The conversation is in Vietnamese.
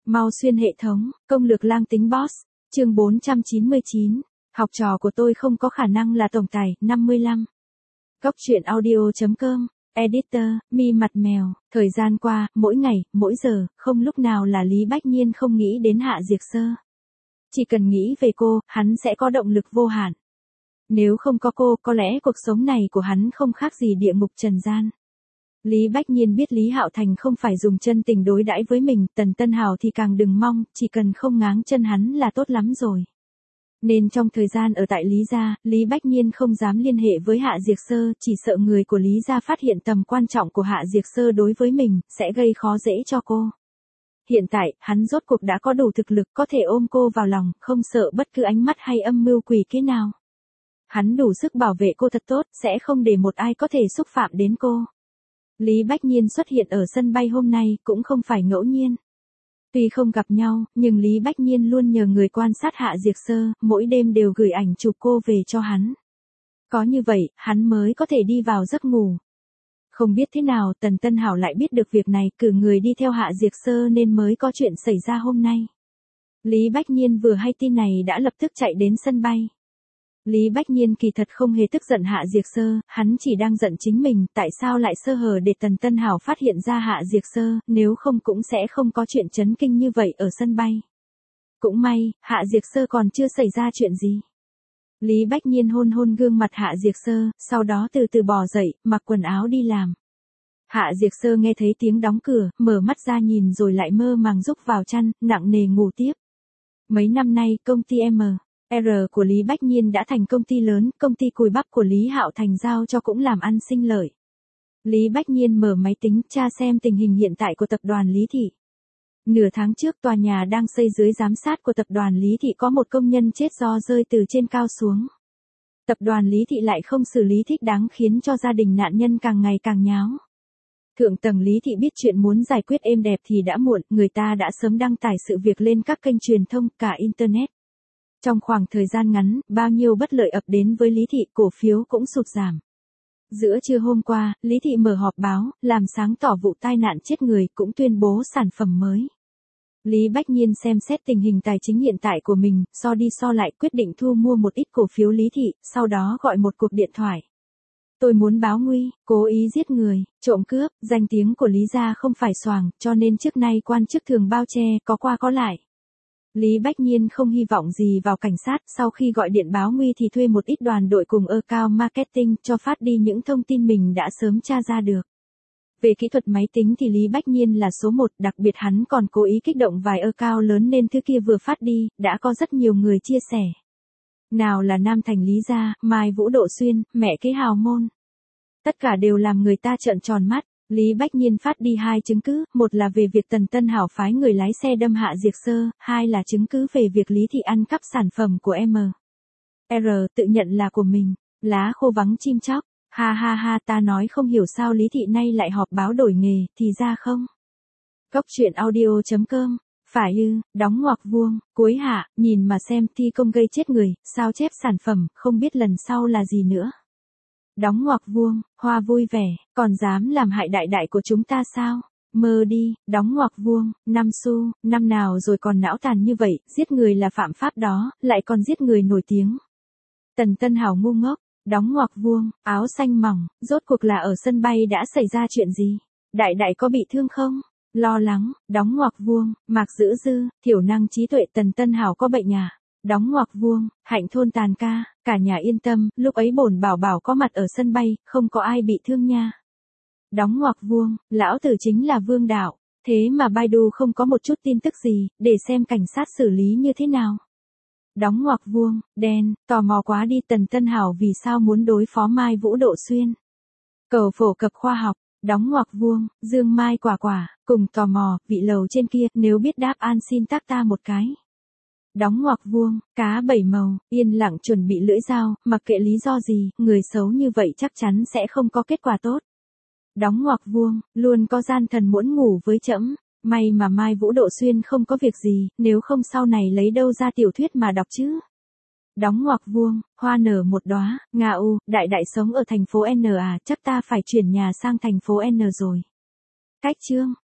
Mau xuyên hệ thống, công lược lang tính boss, chương 499, học trò của tôi không có khả năng là tổng tài, 55. Góc truyện audio.com, editor, mi mặt mèo, thời gian qua, mỗi ngày, mỗi giờ, không lúc nào là Lý Bách Nhiên không nghĩ đến Hạ Diệc Sơ. Chỉ cần nghĩ về cô, hắn sẽ có động lực vô hạn. Nếu không có cô, có lẽ cuộc sống này của hắn không khác gì địa ngục trần gian. Lý Bách Nhiên biết Lý Hạo Thành không phải dùng chân tình đối đãi với mình, Tần Tân Hảo thì càng đừng mong, chỉ cần không ngáng chân hắn là tốt lắm rồi. Nên trong thời gian ở tại Lý gia, Lý Bách Nhiên không dám liên hệ với Hạ Diệc Sơ, chỉ sợ người của Lý gia phát hiện tầm quan trọng của Hạ Diệc Sơ đối với mình, sẽ gây khó dễ cho cô. Hiện tại, hắn rốt cuộc đã có đủ thực lực có thể ôm cô vào lòng, không sợ bất cứ ánh mắt hay âm mưu quỷ kế nào. Hắn đủ sức bảo vệ cô thật tốt, sẽ không để một ai có thể xúc phạm đến cô. Lý Bách Nhiên xuất hiện ở sân bay hôm nay cũng không phải ngẫu nhiên. Tuy không gặp nhau, nhưng Lý Bách Nhiên luôn nhờ người quan sát Hạ Diệc Sơ, mỗi đêm đều gửi ảnh chụp cô về cho hắn. Có như vậy, hắn mới có thể đi vào giấc ngủ. Không biết thế nào Tần Tân Hảo lại biết được việc này, cử người đi theo Hạ Diệc Sơ nên mới có chuyện xảy ra hôm nay. Lý Bách Nhiên vừa hay tin này đã lập tức chạy đến sân bay. Lý Bách Nhiên kỳ thật không hề tức giận Hạ Diệc Sơ, hắn chỉ đang giận chính mình, tại sao lại sơ hở để Tần Tân Hảo phát hiện ra Hạ Diệc Sơ, nếu không cũng sẽ không có chuyện chấn kinh như vậy ở sân bay. Cũng may, Hạ Diệc Sơ còn chưa xảy ra chuyện gì. Lý Bách Nhiên hôn hôn gương mặt Hạ Diệc Sơ, sau đó từ từ bò dậy, mặc quần áo đi làm. Hạ Diệc Sơ nghe thấy tiếng đóng cửa, mở mắt ra nhìn rồi lại mơ màng rúc vào chăn, nặng nề ngủ tiếp. Mấy năm nay, công ty M.R. của Lý Bách Nhiên đã thành công ty lớn, công ty cùi bắp của Lý Hạo Thành giao cho cũng làm ăn sinh lợi. Lý Bách Nhiên mở máy tính tra xem tình hình hiện tại của tập đoàn Lý Thị. Nửa tháng trước tòa nhà đang xây dưới giám sát của tập đoàn Lý Thị có một công nhân chết do rơi từ trên cao xuống. Tập đoàn Lý Thị lại không xử lý thích đáng khiến cho gia đình nạn nhân càng ngày càng nháo. Thượng tầng Lý Thị biết chuyện muốn giải quyết êm đẹp thì đã muộn, người ta đã sớm đăng tải sự việc lên các kênh truyền thông, cả Internet. Trong khoảng thời gian ngắn, bao nhiêu bất lợi ập đến với Lý Thị, cổ phiếu cũng sụt giảm. Giữa trưa hôm qua, Lý Thị mở họp báo, làm sáng tỏ vụ tai nạn chết người, cũng tuyên bố sản phẩm mới. Lý Bách Nhiên xem xét tình hình tài chính hiện tại của mình, so đi so lại quyết định thu mua một ít cổ phiếu Lý Thị, sau đó gọi một cuộc điện thoại. Tôi muốn báo nguy, cố ý giết người, trộm cướp, danh tiếng của Lý gia không phải xoàng, cho nên trước nay quan chức thường bao che, có qua có lại. Lý Bách Nhiên không hy vọng gì vào cảnh sát, sau khi gọi điện báo nguy thì thuê một ít đoàn đội cùng account marketing cho phát đi những thông tin mình đã sớm tra ra được. Về kỹ thuật máy tính thì Lý Bách Nhiên là số 1, đặc biệt hắn còn cố ý kích động vài account lớn nên thứ kia vừa phát đi, đã có rất nhiều người chia sẻ. Nào là Nam Thành Lý gia, Mai Vũ Độ Xuyên, mẹ kế hào môn. Tất cả đều làm người ta trợn tròn mắt. Lý Bách Nhiên phát đi 2 chứng cứ, một là về việc Tần Tân Hảo phái người lái xe đâm Hạ Diệc Sơ, 2 là chứng cứ về việc Lý Thị ăn cắp sản phẩm của M.R. tự nhận là của mình. Lá khô vắng chim chóc, ha ha ha, ta nói không hiểu sao Lý Thị nay lại họp báo đổi nghề, thì ra không. Góc truyện audio.com, phải đóng ngoặc vuông, cuối hạ, nhìn mà xem, thi công gây chết người, sao chép sản phẩm, không biết lần sau là gì nữa. Đóng ngoặc vuông, Hoa vui vẻ, còn dám làm hại đại đại của chúng ta sao? Mơ đi, đóng ngoặc vuông, 5 xu, năm nào rồi còn não tàn như vậy, giết người là phạm pháp đó, lại còn giết người nổi tiếng. Tần Tân Hảo ngu ngốc, đóng ngoặc vuông, áo xanh mỏng, rốt cuộc là ở sân bay đã xảy ra chuyện gì? Đại đại có bị thương không? Lo lắng, đóng ngoặc vuông, Mạc Dữ Dư, thiểu năng trí tuệ, Tần Tân Hảo có bệnh à? Đóng ngoặc vuông, Hạnh thôn tàn ca, cả nhà yên tâm, lúc ấy bổn bảo bảo có mặt ở sân bay, không có ai bị thương nha. Đóng ngoặc vuông, lão tử chính là Vương Đạo, thế mà Baidu không có một chút tin tức gì, để xem cảnh sát xử lý như thế nào. Đóng ngoặc vuông, đen, tò mò quá đi, Tần Tân Hảo vì sao muốn đối phó Mai Vũ Độ Xuyên. Cầu phổ cập khoa học, đóng ngoặc vuông, Dương Mai quả quả, cùng tò mò, vị lầu trên kia, nếu biết đáp án xin tác ta một cái. Đóng ngoặc vuông, cá 7 màu, yên lặng chuẩn bị lưỡi dao, mặc kệ lý do gì, người xấu như vậy chắc chắn sẽ không có kết quả tốt. Đóng ngoặc vuông, luôn có gian thần muốn ngủ với trẫm, may mà Mai Vũ Độ Xuyên không có việc gì, nếu không sau này lấy đâu ra tiểu thuyết mà đọc chứ. Đóng ngoặc vuông, hoa nở một đóa, Nga đại đại sống ở thành phố N à, chắc ta phải chuyển nhà sang thành phố N rồi. Cách chương.